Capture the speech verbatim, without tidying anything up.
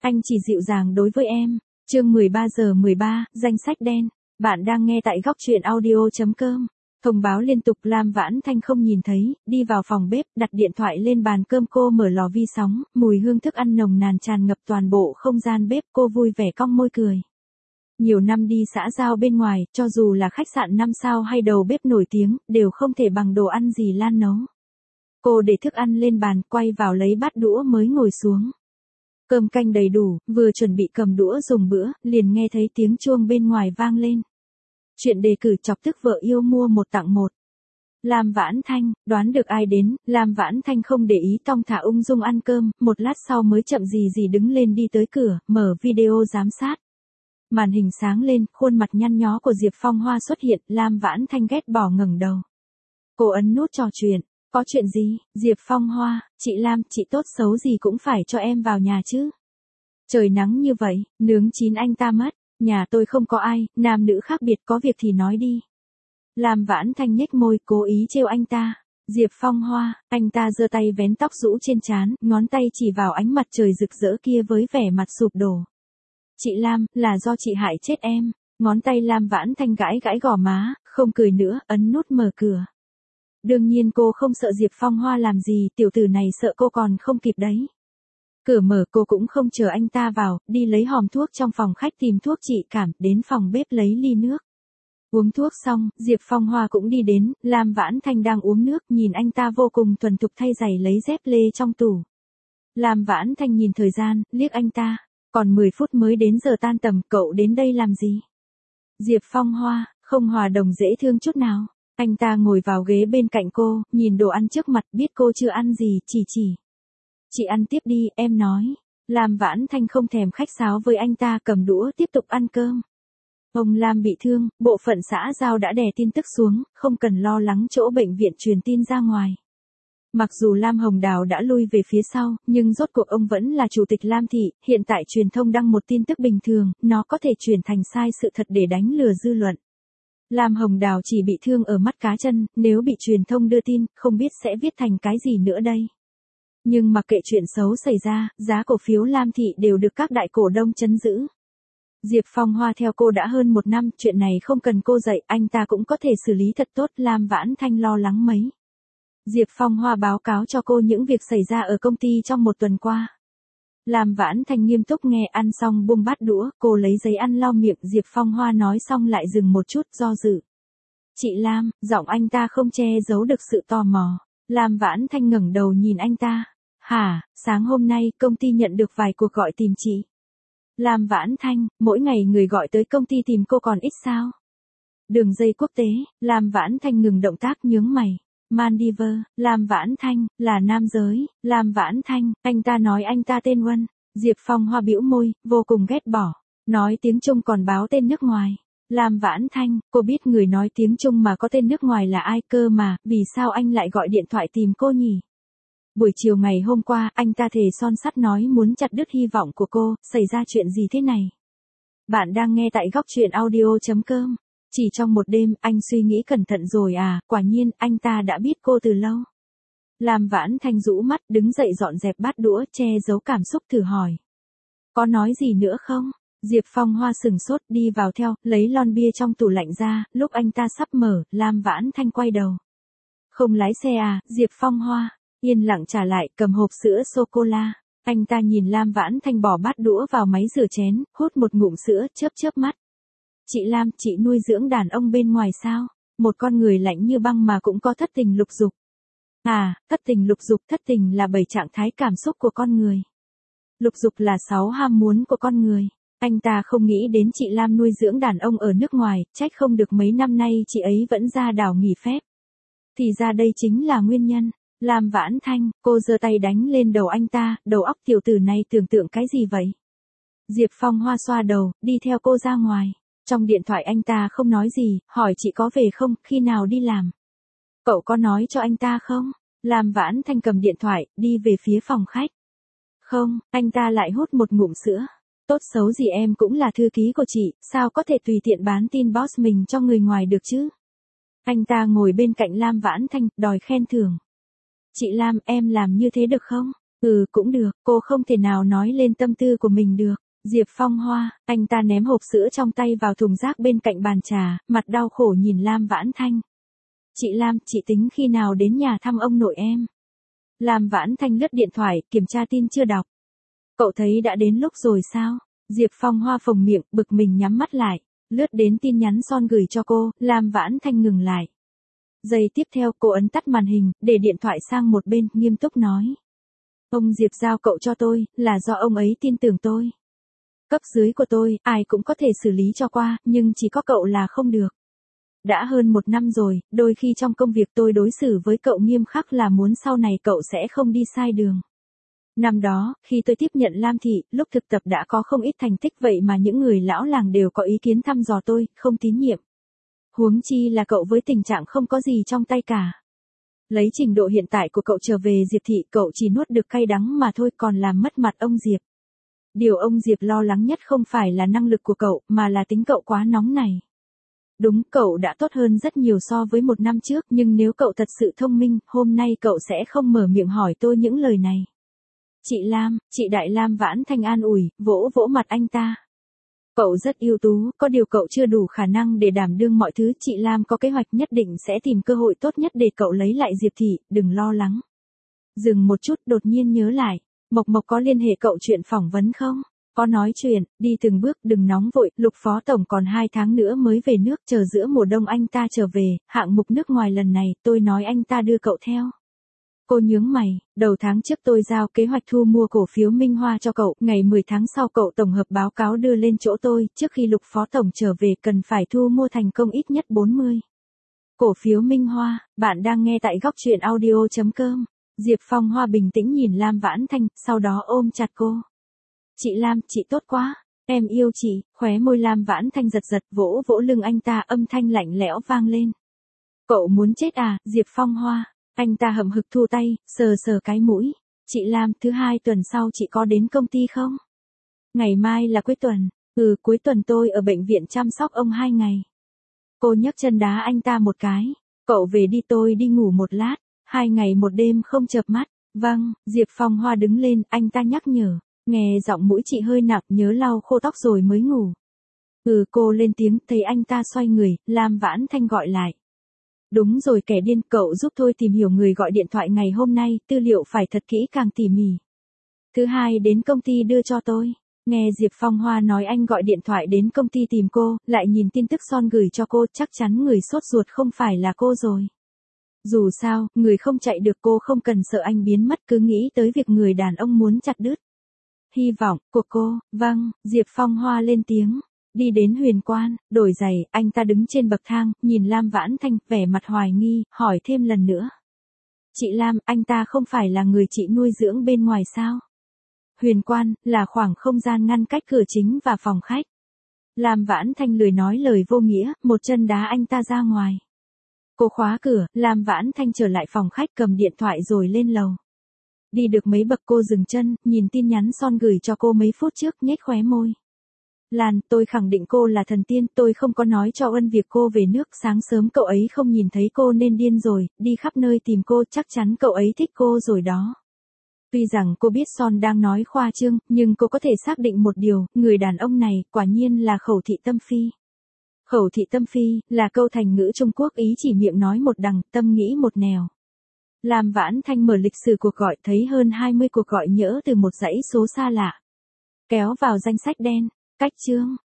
Anh chỉ dịu dàng đối với em. Chương mười ba giờ mười ba, danh sách đen. Bạn đang nghe tại góc truyện audio chấm com. Thông báo liên tục. Lam Vãn Thanh không nhìn thấy, đi vào phòng bếp, đặt điện thoại lên bàn cơm. Cô mở lò vi sóng, mùi hương thức ăn nồng nàn tràn ngập toàn bộ không gian bếp. Cô vui vẻ cong môi cười. Nhiều năm đi xã giao bên ngoài, cho dù là khách sạn năm sao hay đầu bếp nổi tiếng, đều không thể bằng đồ ăn gì Lan nấu. Cô để thức ăn lên bàn, quay vào lấy bát đũa mới ngồi xuống. Cơm canh đầy đủ, vừa chuẩn bị cầm đũa dùng bữa, liền nghe thấy tiếng chuông bên ngoài vang lên. Chuyện đề cử chọc tức vợ yêu mua một tặng một. Lam Vãn Thanh, đoán được ai đến, Lam Vãn Thanh không để ý, thong thả ung dung ăn cơm, một lát sau mới chậm gì gì đứng lên đi tới cửa, mở video giám sát. Màn hình sáng lên, khuôn mặt nhăn nhó của Diệp Phong Hoa xuất hiện, Lam Vãn Thanh ghét bỏ ngẩng đầu. Cô ấn nút trò chuyện. Có chuyện gì? Diệp Phong Hoa, chị Lam, chị tốt xấu gì cũng phải cho em vào nhà chứ. Trời nắng như vậy, nướng chín anh ta mất. Nhà tôi không có ai, nam nữ khác biệt, có việc thì nói đi. Lam Vãn Thanh nhếch môi, cố ý trêu anh ta. Diệp Phong Hoa, anh ta giơ tay vén tóc rũ trên trán, ngón tay chỉ vào ánh mặt trời rực rỡ kia với vẻ mặt sụp đổ. Chị Lam, là do chị hại chết em. Ngón tay Lam Vãn Thanh gãi gãi gò má, không cười nữa, ấn nút mở cửa. Đương nhiên cô không sợ Diệp Phong Hoa làm gì, tiểu tử này sợ cô còn không kịp đấy. Cửa mở, cô cũng không chờ anh ta vào, đi lấy hòm thuốc trong phòng khách tìm thuốc trị cảm, đến phòng bếp lấy ly nước. Uống thuốc xong, Diệp Phong Hoa cũng đi đến, Lam Vãn Thanh đang uống nước, nhìn anh ta vô cùng thuần thục thay giày lấy dép lê trong tủ. Lam Vãn Thanh nhìn thời gian, liếc anh ta, còn mười phút mới đến giờ tan tầm, cậu đến đây làm gì? Diệp Phong Hoa, không hòa đồng dễ thương chút nào. Anh ta ngồi vào ghế bên cạnh cô, nhìn đồ ăn trước mặt, biết cô chưa ăn gì, chỉ chỉ. Chị ăn tiếp đi, em nói. Lam Vãn Thanh không thèm khách sáo với anh ta, cầm đũa tiếp tục ăn cơm. Ông Lam bị thương, bộ phận xã giao đã đè tin tức xuống, không cần lo lắng chỗ bệnh viện truyền tin ra ngoài. Mặc dù Lam Hồng Đào đã lui về phía sau, nhưng rốt cuộc ông vẫn là chủ tịch Lam Thị, hiện tại truyền thông đăng một tin tức bình thường, nó có thể chuyển thành sai sự thật để đánh lừa dư luận. Lam Hồng Đào chỉ bị thương ở mắt cá chân, nếu bị truyền thông đưa tin, không biết sẽ viết thành cái gì nữa đây. Nhưng mặc kệ chuyện xấu xảy ra, giá cổ phiếu Lam Thị đều được các đại cổ đông trấn giữ. Diệp Phong Hoa theo cô đã hơn một năm, chuyện này không cần cô dạy, anh ta cũng có thể xử lý thật tốt. Lam Vãn Thanh lo lắng mấy. Diệp Phong Hoa báo cáo cho cô những việc xảy ra ở công ty trong một tuần qua. Lam Vãn Thanh nghiêm túc nghe, ăn xong buông bát đũa, cô lấy giấy ăn lau miệng. Diệp Phong Hoa nói xong lại dừng một chút, do dự. Chị Lam, giọng anh ta không che giấu được sự tò mò. Lam Vãn Thanh ngẩng đầu nhìn anh ta. Hả, sáng hôm nay công ty nhận được vài cuộc gọi tìm chị. Lam Vãn Thanh, mỗi ngày người gọi tới công ty tìm cô còn ít sao? Đường dây quốc tế, Lam Vãn Thanh ngừng động tác, nhướng mày. Maldives, Lam Vãn Thanh, là nam giới. Lam Vãn Thanh, anh ta nói anh ta tên Huân. Diệp Phong Hoa bĩu môi, vô cùng ghét bỏ. Nói tiếng Trung còn báo tên nước ngoài. Lam Vãn Thanh, cô biết người nói tiếng Trung mà có tên nước ngoài là ai cơ mà, vì sao anh lại gọi điện thoại tìm cô nhỉ? Buổi chiều ngày hôm qua, anh ta thề son sắt nói muốn chặt đứt hy vọng của cô, xảy ra chuyện gì thế này? Bạn đang nghe tại góc truyện audio chấm com. Chỉ trong một đêm, anh suy nghĩ cẩn thận rồi à, quả nhiên, anh ta đã biết cô từ lâu. Lam Vãn Thanh rũ mắt, đứng dậy dọn dẹp bát đũa, che giấu cảm xúc thử hỏi. Có nói gì nữa không? Diệp Phong Hoa sừng sốt, đi vào theo, lấy lon bia trong tủ lạnh ra, lúc anh ta sắp mở, Lam Vãn Thanh quay đầu. Không lái xe à, Diệp Phong Hoa, yên lặng trả lại, cầm hộp sữa sô-cô-la. Anh ta nhìn Lam Vãn Thanh bỏ bát đũa vào máy rửa chén, hút một ngụm sữa, chớp chớp mắt. Chị Lam, chị nuôi dưỡng đàn ông bên ngoài sao? Một con người lạnh như băng mà cũng có thất tình lục dục. À, thất tình lục dục, thất tình là bảy trạng thái cảm xúc của con người. Lục dục là sáu ham muốn của con người. Anh ta không nghĩ đến chị Lam nuôi dưỡng đàn ông ở nước ngoài, trách không được mấy năm nay chị ấy vẫn ra đảo nghỉ phép. Thì ra đây chính là nguyên nhân. Lam Vãn Thanh, cô giơ tay đánh lên đầu anh ta, đầu óc tiểu tử này tưởng tượng cái gì vậy? Diệp Phong Hoa xoa đầu, đi theo cô ra ngoài. Trong điện thoại anh ta không nói gì, hỏi chị có về không, khi nào đi làm? Cậu có nói cho anh ta không? Lam Vãn Thanh cầm điện thoại, đi về phía phòng khách. Không, anh ta lại hút một ngụm sữa. Tốt xấu gì em cũng là thư ký của chị, sao có thể tùy tiện bán tin boss mình cho người ngoài được chứ? Anh ta ngồi bên cạnh Lam Vãn Thanh, đòi khen thưởng. Chị Lam, em làm như thế được không? Ừ cũng được, cô không thể nào nói lên tâm tư của mình được. Diệp Phong Hoa, anh ta ném hộp sữa trong tay vào thùng rác bên cạnh bàn trà, mặt đau khổ nhìn Lam Vãn Thanh. Chị Lam, chị tính khi nào đến nhà thăm ông nội em? Lam Vãn Thanh lướt điện thoại, kiểm tra tin chưa đọc. Cậu thấy đã đến lúc rồi sao? Diệp Phong Hoa phồng miệng, bực mình nhắm mắt lại. Lướt đến tin nhắn Son gửi cho cô, Lam Vãn Thanh ngừng lại. Giây tiếp theo cô ấn tắt màn hình, để điện thoại sang một bên, nghiêm túc nói. Ông Diệp giao cậu cho tôi, là do ông ấy tin tưởng tôi. Cấp dưới của tôi, ai cũng có thể xử lý cho qua, nhưng chỉ có cậu là không được. Đã hơn một năm rồi, đôi khi trong công việc tôi đối xử với cậu nghiêm khắc là muốn sau này cậu sẽ không đi sai đường. Năm đó, khi tôi tiếp nhận Lam Thị, lúc thực tập đã có không ít thành tích vậy mà những người lão làng đều có ý kiến thăm dò tôi, không tín nhiệm. Huống chi là cậu với tình trạng không có gì trong tay cả. Lấy trình độ hiện tại của cậu trở về Diệp Thị, cậu chỉ nuốt được cay đắng mà thôi, còn làm mất mặt ông Diệp. Điều ông Diệp lo lắng nhất không phải là năng lực của cậu, mà là tính cậu quá nóng này. Đúng, cậu đã tốt hơn rất nhiều so với một năm trước, nhưng nếu cậu thật sự thông minh, hôm nay cậu sẽ không mở miệng hỏi tôi những lời này. Chị Lam, chị Đại Lam Vãn Thanh an ủi, vỗ vỗ mặt anh ta. Cậu rất ưu tú, có điều cậu chưa đủ khả năng để đảm đương mọi thứ. Chị Lam có kế hoạch nhất định sẽ tìm cơ hội tốt nhất để cậu lấy lại Diệp Thị, đừng lo lắng. Dừng một chút, đột nhiên nhớ lại. Mộc Mộc có liên hệ cậu chuyện phỏng vấn không? Có nói chuyện, đi từng bước, đừng nóng vội, Lục Phó Tổng còn hai tháng nữa mới về nước, chờ giữa mùa đông anh ta trở về, hạng mục nước ngoài lần này, tôi nói anh ta đưa cậu theo. Cô nhướng mày, đầu tháng trước tôi giao kế hoạch thu mua cổ phiếu Minh Hoa cho cậu, ngày mười tháng sau cậu tổng hợp báo cáo đưa lên chỗ tôi, trước khi Lục Phó Tổng trở về cần phải thu mua thành công ít nhất bốn mươi. Cổ phiếu Minh Hoa, bạn đang nghe tại góc truyện audio.com. Diệp Phong Hoa bình tĩnh nhìn Lam Vãn Thanh, sau đó ôm chặt cô. Chị Lam, chị tốt quá, em yêu chị, khóe môi Lam Vãn Thanh giật giật, vỗ vỗ lưng anh ta, âm thanh lạnh lẽo vang lên. Cậu muốn chết à, Diệp Phong Hoa, anh ta hậm hực thu tay, sờ sờ cái mũi. Chị Lam, thứ hai tuần sau chị có đến công ty không? Ngày mai là cuối tuần, ừ cuối tuần tôi ở bệnh viện chăm sóc ông hai ngày. Cô nhấc chân đá anh ta một cái, cậu về đi tôi đi ngủ một lát. Hai ngày một đêm không chợp mắt. Vâng, Diệp Phong Hoa đứng lên, anh ta nhắc nhở. Nghe giọng mũi chị hơi nặng, nhớ lau khô tóc rồi mới ngủ. Ừ cô lên tiếng, thấy anh ta xoay người, Lam Vãn Thanh gọi lại. Đúng rồi kẻ điên, cậu giúp tôi tìm hiểu người gọi điện thoại ngày hôm nay, tư liệu phải thật kỹ càng tỉ mỉ. Thứ hai đến công ty đưa cho tôi. Nghe Diệp Phong Hoa nói anh gọi điện thoại đến công ty tìm cô, lại nhìn tin tức Son gửi cho cô, chắc chắn người sốt ruột không phải là cô rồi. Dù sao, người không chạy được, cô không cần sợ anh biến mất, cứ nghĩ tới việc người đàn ông muốn chặt đứt hy vọng của cô. Vâng, Diệp Phong Hoa lên tiếng. Đi đến Huyền Quan, đổi giày, anh ta đứng trên bậc thang, nhìn Lam Vãn Thanh, vẻ mặt hoài nghi, hỏi thêm lần nữa. Chị Lam, anh ta không phải là người chị nuôi dưỡng bên ngoài sao? Huyền Quan, là khoảng không gian ngăn cách cửa chính và phòng khách. Lam Vãn Thanh lười nói lời vô nghĩa, một chân đá anh ta ra ngoài. Cô khóa cửa, Lam Vãn Thanh trở lại phòng khách cầm điện thoại rồi lên lầu. Đi được mấy bậc cô dừng chân, nhìn tin nhắn Son gửi cho cô mấy phút trước, nhếch khóe môi. Lan, tôi khẳng định cô là thần tiên, tôi không có nói cho Ân việc cô về nước, sáng sớm cậu ấy không nhìn thấy cô nên điên rồi, đi khắp nơi tìm cô, chắc chắn cậu ấy thích cô rồi đó. Tuy rằng cô biết Son đang nói khoa trương, nhưng cô có thể xác định một điều, người đàn ông này, quả nhiên là khẩu thị tâm phi. Khẩu thị tâm phi, là câu thành ngữ Trung Quốc ý chỉ miệng nói một đằng, tâm nghĩ một nẻo. Lam Vãn Thanh mở lịch sử cuộc gọi, thấy hơn hai mươi cuộc gọi nhỡ từ một dãy số xa lạ. Kéo vào danh sách đen, cách chương.